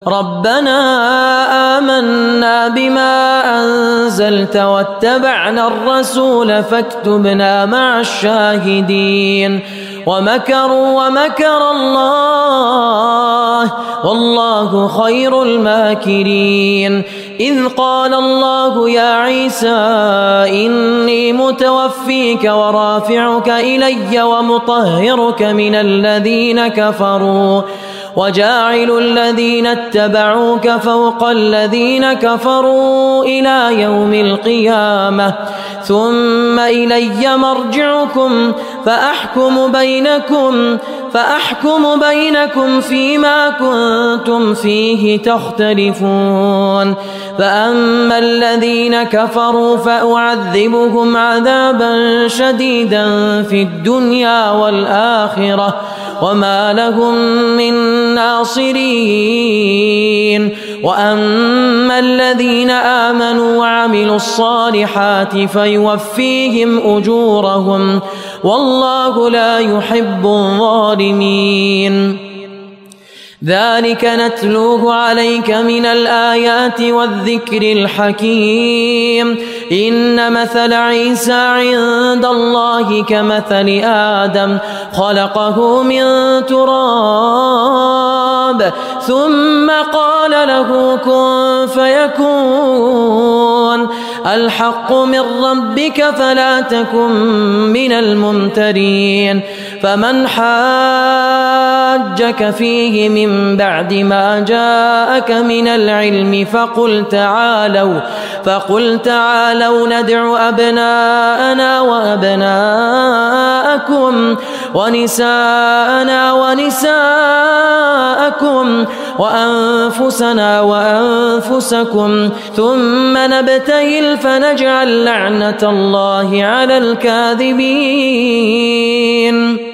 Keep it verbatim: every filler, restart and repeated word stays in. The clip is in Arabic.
ربنا آمنا بما أنزلت واتبعنا الرسول فاكتبنا مع الشاهدين ومكروا ومكر الله والله خير الماكرين إذ قال الله يا عيسى إني متوفيك ورافعك إلي ومطهرك من الذين كفروا وجاعل الذين اتبعوك فوق الذين كفروا إلى يوم القيامة ثم إلي مرجعكم فأحكم بينكم فأحكم بينكم فيما كنتم فيه تختلفون فأما الذين كفروا فأعذبهم عذابا شديدا في الدنيا والآخرة وما لهم من ناصرين وأما الذين آمنوا وعملوا الصالحات فيوفيهم أجورهم والله لا يحب الظالمين ذلك نتلوه عليك من الآيات والذكر الحكيم إن مثل عيسى عند الله كمثل آدم خلقه من تراب ثم قال له كن فيكون الحق من ربك فلا تكن من الممترين فمن حاجك فيه من بعد ما جاءك من العلم فقل تعالوا فقل تعالوا ندع أبناءنا وأبناءكم ونساءنا ونساءكم وأنفسنا وأنفسكم ثم نبتهل فنجعل لعنة الله على الكاذبين